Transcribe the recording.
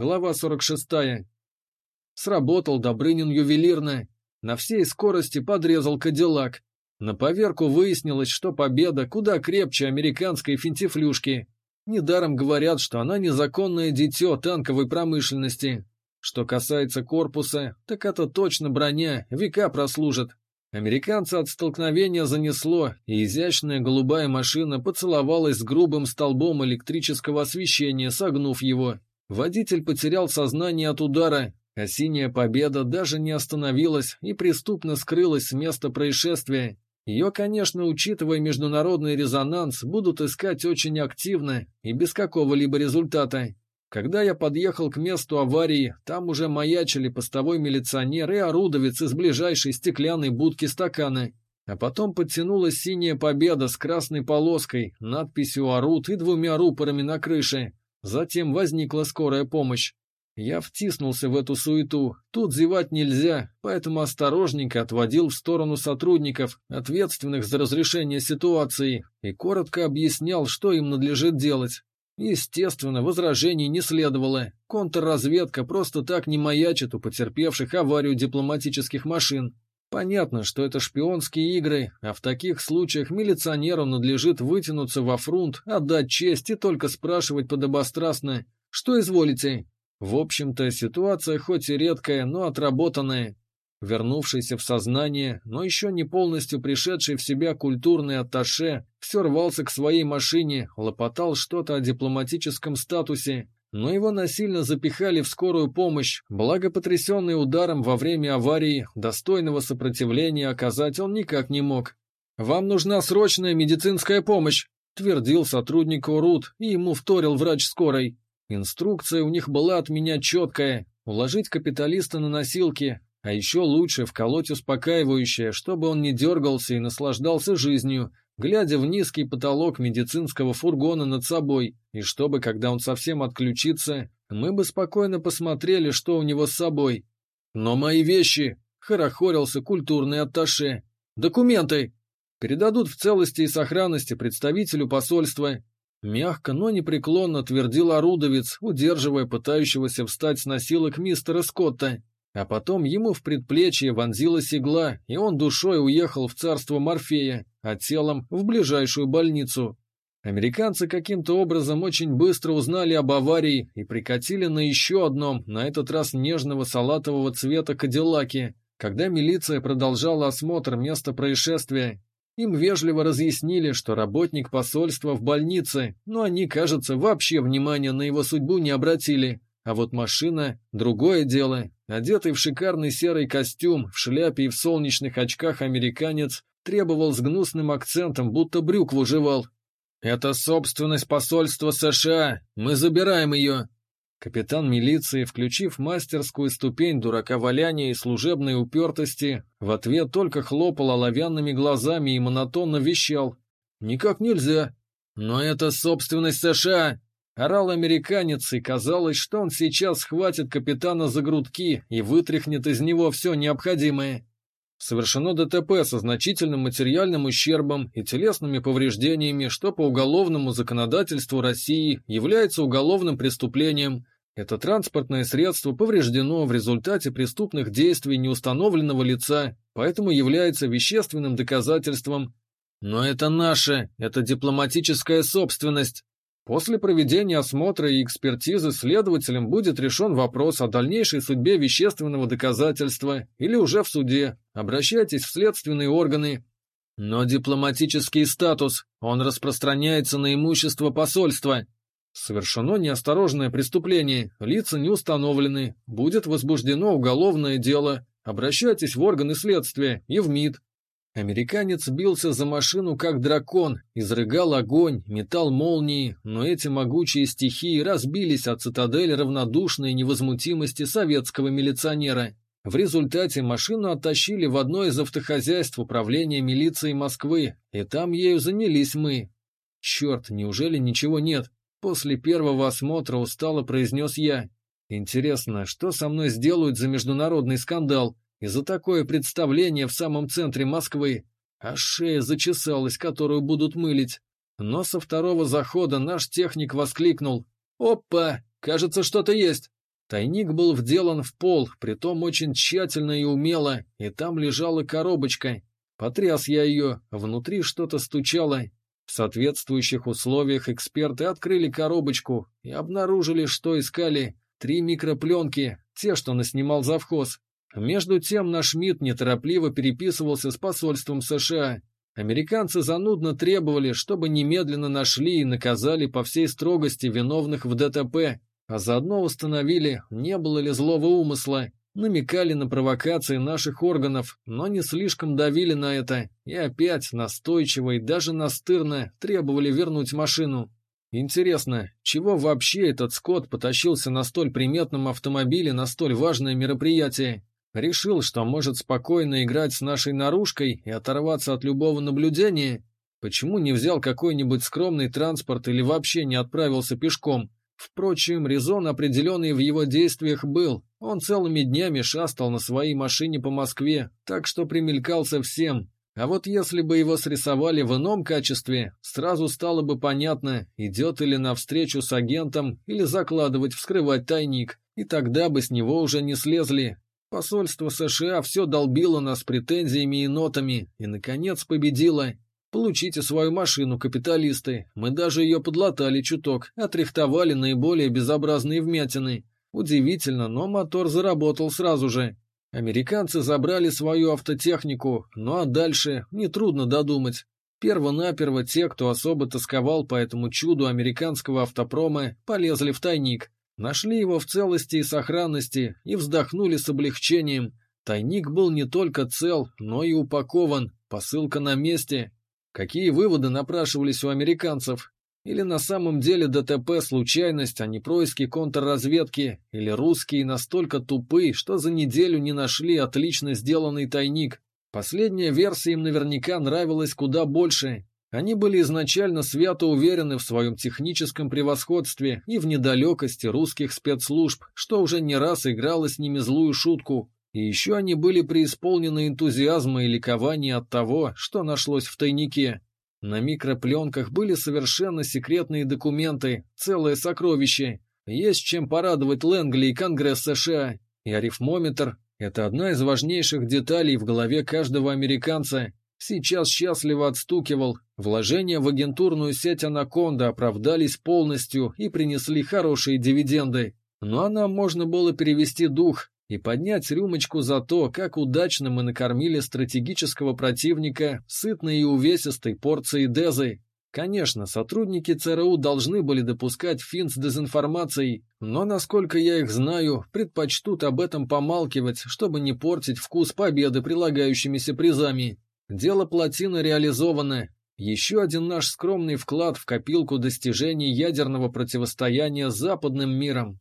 Глава 46. Сработал Добрынин ювелирно. На всей скорости подрезал Кадиллак. На поверку выяснилось, что победа куда крепче американской финтифлюшки. Недаром говорят, что она незаконное дитё танковой промышленности. Что касается корпуса, так это точно броня, века прослужит. Американца от столкновения занесло, и изящная голубая машина поцеловалась с грубым столбом электрического освещения, согнув его. Водитель потерял сознание от удара, а синяя победа даже не остановилась и преступно скрылась с места происшествия. Ее, конечно, учитывая международный резонанс, будут искать очень активно и без какого-либо результата. Когда я подъехал к месту аварии, там уже маячили постовой милиционер и орудовец из ближайшей стеклянной будки стакана. А потом подтянулась синяя победа с красной полоской, надписью «Орут» и 2 рупорами на крыше. Затем возникла скорая помощь. Я втиснулся в эту суету. Тут зевать нельзя, поэтому осторожненько отводил в сторону сотрудников, ответственных за разрешение ситуации, и коротко объяснял, что им надлежит делать. Естественно, возражений не следовало. Контрразведка просто так не маячит у потерпевших аварию дипломатических машин. Понятно, что это шпионские игры, а в таких случаях милиционеру надлежит вытянуться во фрунт, отдать честь и только спрашивать подобострастно: «Что изволите?» В общем-то, ситуация хоть и редкая, но отработанная. Вернувшийся в сознание, но еще не полностью пришедший в себя культурный атташе, все рвался к своей машине, лопотал что-то о дипломатическом статусе, но его насильно запихали в скорую помощь, благо потрясенный ударом во время аварии, достойного сопротивления оказать он никак не мог. «Вам нужна срочная медицинская помощь», — твердил сотрудник УРУТ, и ему вторил врач скорой. Инструкция у них была от меня четкая — уложить капиталиста на носилки, а еще лучше вколоть успокаивающее, чтобы он не дергался и наслаждался жизнью, глядя в низкий потолок медицинского фургона над собой, и чтобы, когда он совсем отключится, мы бы спокойно посмотрели, что у него с собой. «Но мои вещи!» — хорохорился культурный атташе. «Документы! Передадут в целости и сохранности представителю посольства». Мягко, но непреклонно твердил орудовец, удерживая пытающегося встать с носилок мистера Скотта. А потом ему в предплечье вонзилась игла, и он душой уехал в царство Морфея, а телом в ближайшую больницу. Американцы каким-то образом очень быстро узнали об аварии и прикатили на еще одном, на этот раз нежного салатового цвета кадиллаке. Когда милиция продолжала осмотр места происшествия, им вежливо разъяснили, что работник посольства в больнице, но они, кажется, вообще внимания на его судьбу не обратили. А вот машина — другое дело. Одетый в шикарный серый костюм, в шляпе и в солнечных очках американец требовал с гнусным акцентом, будто брюкву жевал. «Это собственность посольства США. Мы забираем ее». Капитан милиции, включив мастерскую ступень дураковаляния и служебной упертости, в ответ только хлопал оловянными глазами и монотонно вещал: «Никак нельзя». «Но это собственность США!» — орал американец, и казалось, что он сейчас схватит капитана за грудки и вытряхнет из него все необходимое. Совершено ДТП со значительным материальным ущербом и телесными повреждениями, что по уголовному законодательству России является уголовным преступлением. Это транспортное средство повреждено в результате преступных действий неустановленного лица, поэтому является вещественным доказательством. Но это наше, это дипломатическая собственность. После проведения осмотра и экспертизы следователем будет решен вопрос о дальнейшей судьбе вещественного доказательства или уже в суде. Обращайтесь в следственные органы. Но дипломатический статус, он распространяется на имущество посольства. Совершено неосторожное преступление, лица не установлены, будет возбуждено уголовное дело. Обращайтесь в органы следствия и в МИД. Американец бился за машину как дракон, изрыгал огонь, метал молнии, но эти могучие стихии разбились о цитадель равнодушной невозмутимости советского милиционера. В результате машину оттащили в одно из автохозяйств управления милиции Москвы, и там ею занялись мы. Черт, неужели ничего нет? После первого осмотра устало произнес я. Интересно, что со мной сделают за международный скандал и за такое представление в самом центре Москвы? А шея зачесалась, которую будут мылить. Но со второго захода наш техник воскликнул: «Опа, кажется, что-то есть!» Тайник был вделан в пол, притом очень тщательно и умело, и там лежала коробочка. Потряс я ее, внутри что-то стучало. В соответствующих условиях эксперты открыли коробочку и обнаружили, что искали 3 микропленки, те, что наснимал завхоз. Между тем наш МИД неторопливо переписывался с посольством США. Американцы занудно требовали, чтобы немедленно нашли и наказали по всей строгости виновных в ДТП, а заодно установили, не было ли злого умысла, намекали на провокации наших органов, но не слишком давили на это, и опять настойчиво и даже настырно требовали вернуть машину. Интересно, чего вообще этот скот потащился на столь приметном автомобиле на столь важное мероприятие? Решил, что может спокойно играть с нашей наружкой и оторваться от любого наблюдения? Почему не взял какой-нибудь скромный транспорт или вообще не отправился пешком? Впрочем, резон определенный в его действиях был. Он целыми днями шастал на своей машине по Москве, так что примелькался всем. А вот если бы его срисовали в ином качестве, сразу стало бы понятно, идет или навстречу с агентом, или закладывать, вскрывать тайник, и тогда бы с него уже не слезли. Посольство США все долбило нас претензиями и нотами, и, наконец, победило. Получите свою машину, капиталисты. Мы даже ее подлатали чуток, отрихтовали наиболее безобразные вмятины. Удивительно, но мотор заработал сразу же. Американцы забрали свою автотехнику, ну а дальше нетрудно додумать. Перво-наперво те, кто особо тосковал по этому чуду американского автопрома, полезли в тайник. Нашли его в целости и сохранности и вздохнули с облегчением. Тайник был не только цел, но и упакован, посылка на месте. Какие выводы напрашивались у американцев? Или на самом деле ДТП – случайность, а не происки контрразведки? Или русские настолько тупы, что за неделю не нашли отлично сделанный тайник? Последняя версия им наверняка нравилась куда больше. Они были изначально свято уверены в своем техническом превосходстве и в недалекости русских спецслужб, что уже не раз играло с ними злую шутку. И еще они были преисполнены энтузиазма и ликования от того, что нашлось в тайнике. На микропленках были совершенно секретные документы, целое сокровище. Есть чем порадовать Лэнгли и Конгресс США. И арифмометр – это одна из важнейших деталей в голове каждого американца. Сейчас счастливо отстукивал. Вложения в агентурную сеть «Анаконда» оправдались полностью и принесли хорошие дивиденды. Ну а нам можно было перевести дух и поднять рюмочку за то, как удачно мы накормили стратегического противника сытной и увесистой порцией дезы. Конечно, сотрудники ЦРУ должны были допускать финт с дезинформацией, но, насколько я их знаю, предпочтут об этом помалкивать, чтобы не портить вкус победы прилагающимися призами. Дело плотины реализовано. Еще один наш скромный вклад в копилку достижений ядерного противостояния с западным миром.